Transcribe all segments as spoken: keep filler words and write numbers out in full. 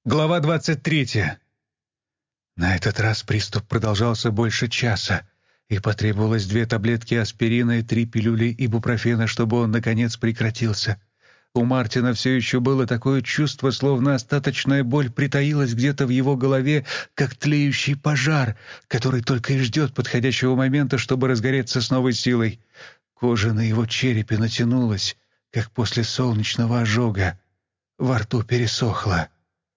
Глава двадцать третья. На этот раз приступ продолжался больше часа, и потребовалось две таблетки аспирина и три пилюли ибупрофена, чтобы он, наконец, прекратился. У Мартина все еще было такое чувство, словно остаточная боль притаилась где-то в его голове, как тлеющий пожар, который только и ждет подходящего момента, чтобы разгореться с новой силой. Кожа на его черепе натянулась, как после солнечного ожога. Во рту пересохло.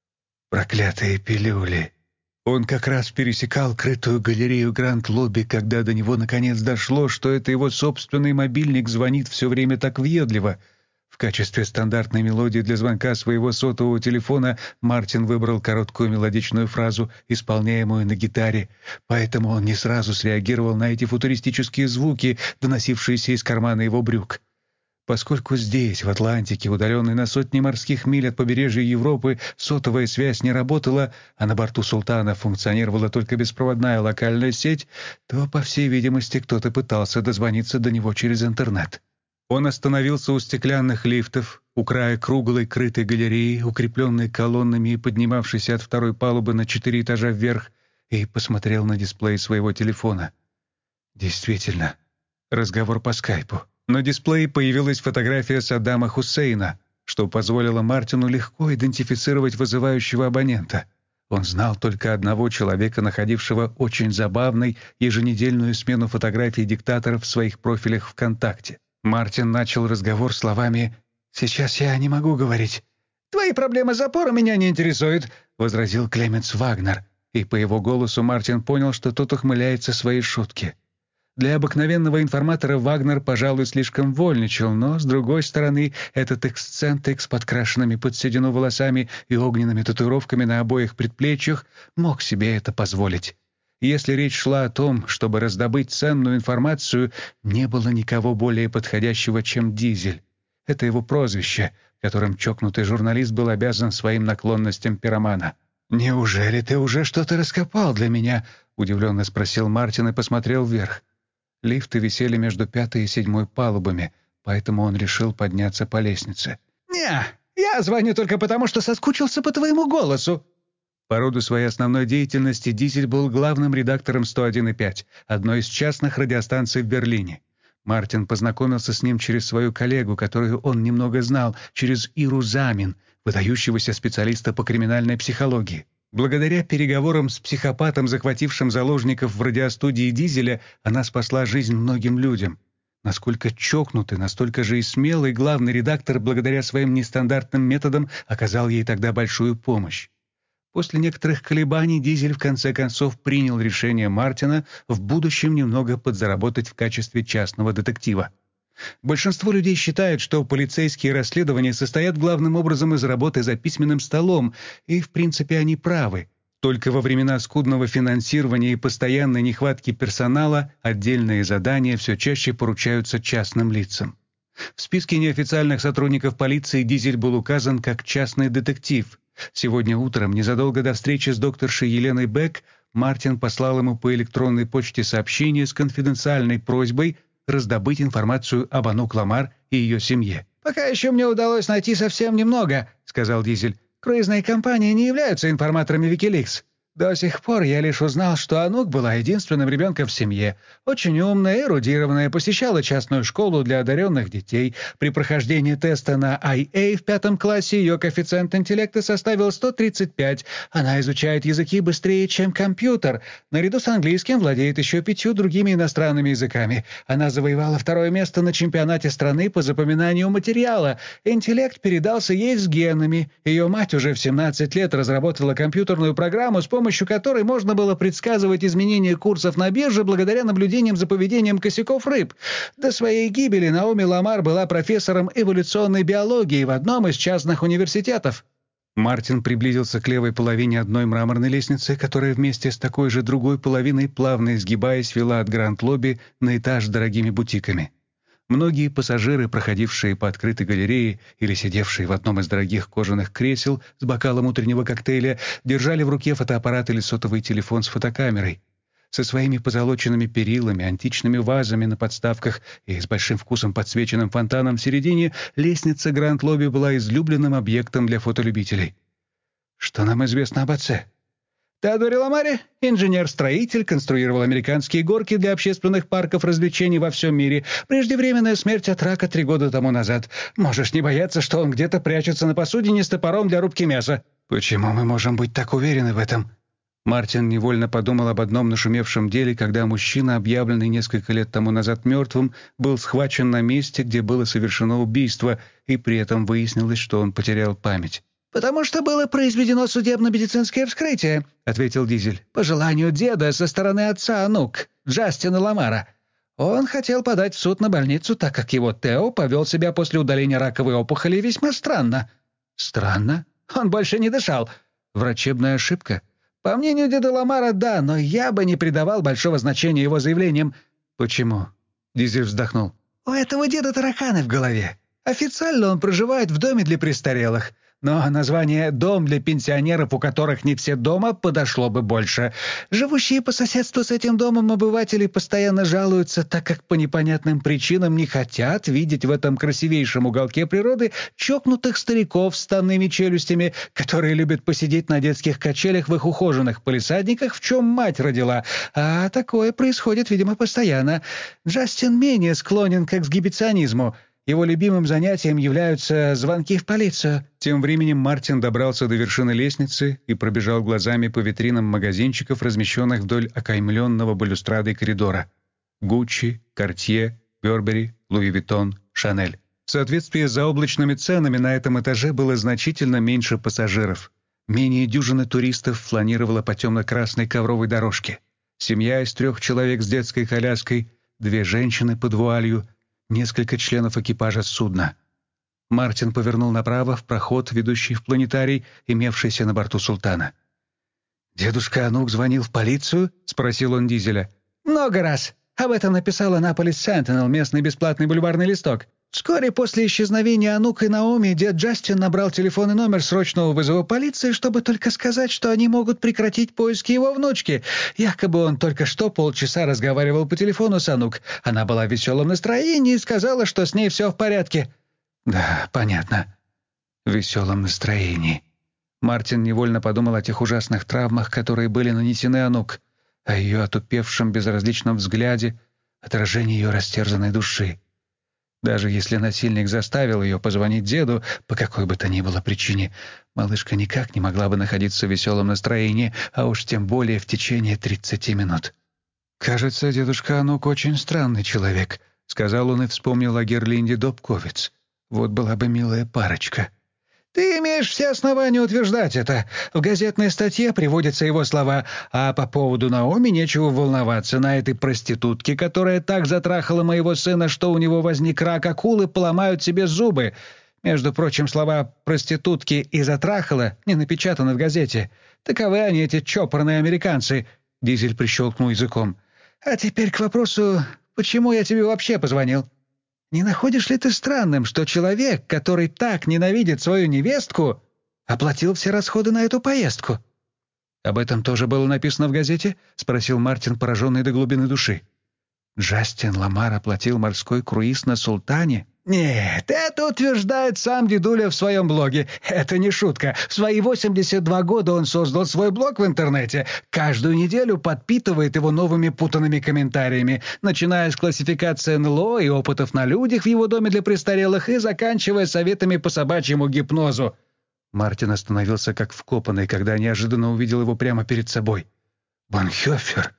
Проклятые пилюли. Он как раз пересекал крытую галерею Гранд-Лобби, когда до него наконец дошло, что это его собственный мобильник звонит все время так въедливо. В качестве стандартной мелодии для звонка своего сотового телефона Мартин выбрал короткую мелодичную фразу, исполняемую на гитаре, поэтому он не сразу среагировал на эти футуристические звуки, доносившиеся из кармана его брюк. Поскольку здесь, в Атлантике, удаленной на сотни морских миль от побережья Европы, сотовая связь не работала, а на борту «Султана» функционировала только беспроводная локальная сеть, то, по всей видимости, кто-то пытался дозвониться до него через интернет. Он остановился у стеклянных лифтов, у края круглой крытой галереи, укрепленной колоннами и поднимавшейся от второй палубы на четыре этажа вверх, и посмотрел на дисплей своего телефона. Действительно, разговор по скайпу. На дисплее появилась фотография Саддама Хусейна, что позволило Мартину легко идентифицировать вызывающего абонента. Он знал только одного человека, находившего очень забавной еженедельную смену фотографий диктаторов в своих профилях ВКонтакте. Мартин начал разговор словами «Сейчас я не могу говорить». «Твои проблемы с запором меня не интересуют», — возразил Клеменс Вагнер, и по его голосу Мартин понял, что тот ухмыляется своей шутке. Для обыкновенного информатора Вагнер, пожалуй, слишком вольничал, но, с другой стороны, этот эксцентрик с подкрашенными под седину волосами и огненными татуировками на обоих предплечьях мог себе это позволить. Если речь шла о том, чтобы раздобыть ценную информацию, не было никого более подходящего, чем Дизель. Это его прозвище, которым чокнутый журналист был обязан своим наклонностям пиромана. «Неужели ты уже что-то раскопал для меня?» — удивленно спросил Мартин и посмотрел вверх. Лифты висели между пятой и седьмой палубами, поэтому он решил подняться по лестнице. «Не, я звоню только потому, что соскучился по твоему голосу». По роду своей основной деятельности Дизель был главным редактором сто один и пять, одной из частных радиостанций в Берлине. Мартин познакомился с ним через свою коллегу, которую он немного знал, через Иру Замин, выдающегося специалиста по криминальной психологии. Благодаря переговорам с психопатом, захватившим заложников в радиостудии Дизеля, она спасла жизнь многим людям. Насколько чокнутый, настолько же и смелый главный редактор, благодаря своим нестандартным методам, оказал ей тогда большую помощь. После некоторых колебаний Дизель в конце концов принял решение Мартина в будущем немного подзаработать в качестве частного детектива. Большинство людей считают, что полицейские расследования состоят главным образом из работы за письменным столом, и, в принципе, они правы. Только во времена скудного финансирования и постоянной нехватки персонала отдельные задания все чаще поручаются частным лицам. В списке неофициальных сотрудников полиции Дизель был указан как частный детектив. Сегодня утром, незадолго до встречи с докторшей Еленой Бек, Мартин послал ему по электронной почте сообщение с конфиденциальной просьбой раздобыть информацию об Анук Ламар и ее семье. «Пока еще мне удалось найти совсем немного», — сказал Дизель. «Круизные компании не являются информаторами Викиликс. До сих пор я лишь узнал, что Анук была единственным ребенком в семье. Очень умная, эрудированная, посещала частную школу для одаренных детей. При прохождении теста на ай эй в пятом классе ее коэффициент интеллекта составил сто тридцать пять. Она изучает языки быстрее, чем компьютер. Наряду с английским владеет еще пятью другими иностранными языками. Она завоевала второе место на чемпионате страны по запоминанию материала. Интеллект передался ей с генами. Ее мать уже в семнадцать лет разработала компьютерную программу, с помощью помощью которой можно было предсказывать изменения курсов на бирже благодаря наблюдениям за поведением косяков рыб. До своей гибели Наоми Ламар была профессором эволюционной биологии в одном из частных университетов. Мартин приблизился к левой половине одной мраморной лестницы, которая вместе с такой же другой половиной, плавно изгибаясь, вела от Гранд-Лобби на этаж с дорогими бутиками. Многие пассажиры, проходившие по открытой галерее или сидевшие в одном из дорогих кожаных кресел с бокалом утреннего коктейля, держали в руке фотоаппарат или сотовый телефон с фотокамерой. Со своими позолоченными перилами, античными вазами на подставках и с большим вкусом подсвеченным фонтаном в середине, лестница Гранд-Лобби была излюбленным объектом для фотолюбителей. Что нам известно об отце?» Теодоре Ламаре, инженер-строитель, конструировал американские горки для общественных парков развлечений во всем мире. Преждевременная смерть от рака три года тому назад. Можешь не бояться, что он где-то прячется на посудине с топором для рубки мяса». «Почему мы можем быть так уверены в этом?» Мартин невольно подумал об одном нашумевшем деле, когда мужчина, объявленный несколько лет тому назад мертвым, был схвачен на месте, где было совершено убийство, и при этом выяснилось, что он потерял память. «Потому что было произведено судебно-медицинское вскрытие», — ответил Дизель. «По желанию деда со стороны отца Анук, Джастина Ламара. Он хотел подать в суд на больницу, так как его Тео повел себя после удаления раковой опухоли весьма странно». «Странно? Он больше не дышал». Врачебная ошибка?» «По мнению деда Ламара, да, но я бы не придавал большого значения его заявлениям». «Почему?» — Дизель вздохнул. «У этого деда тараканы в голове. Официально он проживает в доме для престарелых. Но название «дом для пенсионеров», у которых не все дома, подошло бы больше. Живущие по соседству с этим домом обыватели постоянно жалуются, так как по непонятным причинам не хотят видеть в этом красивейшем уголке природы чокнутых стариков с стальными челюстями, которые любят посидеть на детских качелях в их ухоженных палисадниках, в чем мать родила. А такое происходит, видимо, постоянно. Джастин менее склонен к эксгибиционизму. Его любимым занятием являются звонки в полицию». Тем временем Мартин добрался до вершины лестницы и пробежал глазами по витринам магазинчиков, размещенных вдоль окаймленного балюстрадой коридора. Гуччи, Картье, Бербери, Луи Виттон, Шанель. В соответствии с заоблачными ценами на этом этаже было значительно меньше пассажиров. Менее дюжины туристов фланировала по темно-красной ковровой дорожке. Семья из трех человек с детской коляской, две женщины под вуалью, несколько членов экипажа судна. Мартин повернул направо в проход, ведущий в планетарий, имевшийся на борту «Султана». «Дедушка Анук звонил в полицию?» — спросил он Дизеля. «Много раз. Об этом написал Аннаполис Сентинел, местный бесплатный бульварный листок. Вскоре после исчезновения Анук и Наоми дед Джастин набрал телефонный номер срочного вызова полиции, чтобы только сказать, что они могут прекратить поиски его внучки. Якобы он только что полчаса разговаривал по телефону с Анук. Она была в веселом настроении и сказала, что с ней все в порядке». «Да, понятно. В веселом настроении». Мартин невольно подумал о тех ужасных травмах, которые были нанесены Анук, о ее отупевшем безразличном взгляде, отражении ее растерзанной души. Даже если насильник заставил ее позвонить деду по какой бы то ни было причине, малышка никак не могла бы находиться в веселом настроении, а уж тем более в течение тридцати минут. «Кажется, дедушка Анук очень странный человек», — сказал он и вспомнил о Герлинде Добковиц. «Вот была бы милая парочка». «Ты имеешь все основания утверждать это. В газетной статье приводятся его слова, а по поводу Наоми нечего волноваться. На этой проститутке, которая так затрахала моего сына, что у него возник рак, акулы поломают себе зубы. Между прочим, слова «проститутки» и «затрахала» не напечатаны в газете. Таковы они, эти чопорные американцы». Дизель прищелкнул языком. «А теперь к вопросу, почему я тебе вообще позвонил? Не находишь ли ты странным, что человек, который так ненавидит свою невестку, оплатил все расходы на эту поездку?» «Об этом тоже было написано в газете?» — спросил Мартин, пораженный до глубины души. «Джастин Ламар оплатил морской круиз на «Султане»?» «Нет, это утверждает сам дедуля в своем блоге. Это не шутка. В свои восемьдесят два года он создал свой блог в интернете. Каждую неделю подпитывает его новыми путанными комментариями, начиная с классификации эн эл о и опытов на людях в его доме для престарелых и заканчивая советами по собачьему гипнозу». Мартин остановился как вкопанный, когда неожиданно увидел его прямо перед собой. «Бонхёфер!»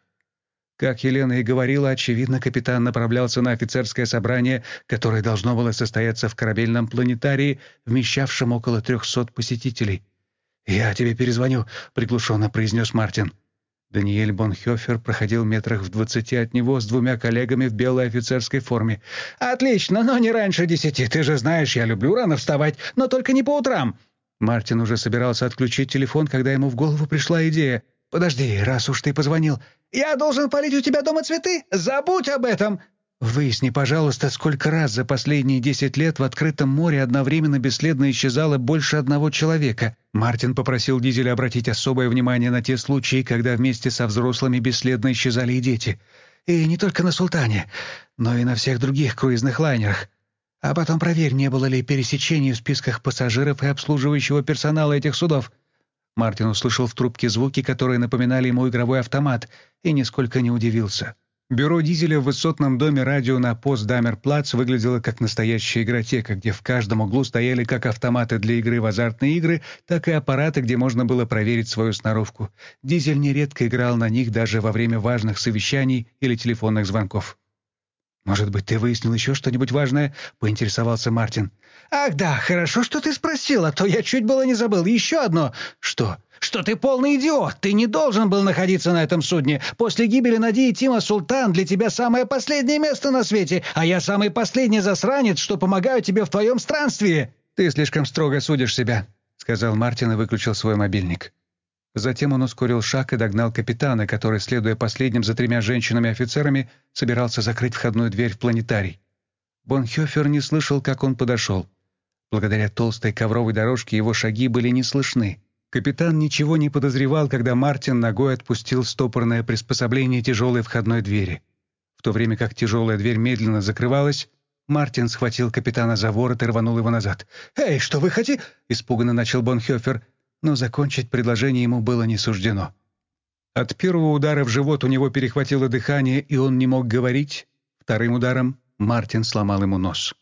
Как Елена и говорила, очевидно, капитан направлялся на офицерское собрание, которое должно было состояться в корабельном планетарии, вмещавшем около трехсот посетителей. «Я тебе перезвоню», — приглушенно произнес Мартин. Даниэль Бонхёфер проходил метрах в двадцати от него с двумя коллегами в белой офицерской форме. «Отлично, но не раньше десяти. Ты же знаешь, я люблю рано вставать, но только не по утрам». Мартин уже собирался отключить телефон, когда ему в голову пришла идея. «Подожди, раз уж ты позвонил. Я должен полить у тебя дома цветы? Забудь об этом!» «Выясни, пожалуйста, сколько раз за последние десять лет в открытом море одновременно бесследно исчезало больше одного человека». Мартин попросил Дизеля обратить особое внимание на те случаи, когда вместе со взрослыми бесследно исчезали и дети. «И не только на «Султане», но и на всех других круизных лайнерах. А потом проверь, не было ли пересечений в списках пассажиров и обслуживающего персонала этих судов». Мартин услышал в трубке звуки, которые напоминали ему игровой автомат, и нисколько не удивился. Бюро дизеля в высотном доме радио на Постдамерплац выглядело как настоящая игротека, где в каждом углу стояли как автоматы для игры в азартные игры, так и аппараты, где можно было проверить свою сноровку. Дизель нередко играл на них даже во время важных совещаний или телефонных звонков. «Может быть, ты выяснил еще что-нибудь важное?» — поинтересовался Мартин. «Ах да, хорошо, что ты спросил, а то я чуть было не забыл. Еще одно». «Что?» «Что ты полный идиот! Ты не должен был находиться на этом судне. После гибели Нади и Тима Султан для тебя самое последнее место на свете, а я самый последний засранец, что помогаю тебе в твоем странстве!» «Ты слишком строго судишь себя», — сказал Мартин и выключил свой мобильник. Затем он ускорил шаг и догнал капитана, который, следуя последним за тремя женщинами-офицерами, собирался закрыть входную дверь в планетарий. Бонхёфер не слышал, как он подошел. Благодаря толстой ковровой дорожке его шаги были не слышны. Капитан ничего не подозревал, когда Мартин ногой отпустил стопорное приспособление тяжелой входной двери. В то время как тяжелая дверь медленно закрывалась, Мартин схватил капитана за ворот и рванул его назад. «Эй, что вы хотите?» — испуганно начал Бонхёфер, но закончить предложение ему было не суждено. От первого удара в живот у него перехватило дыхание, и он не мог говорить. Вторым ударом Мартин сломал ему нос.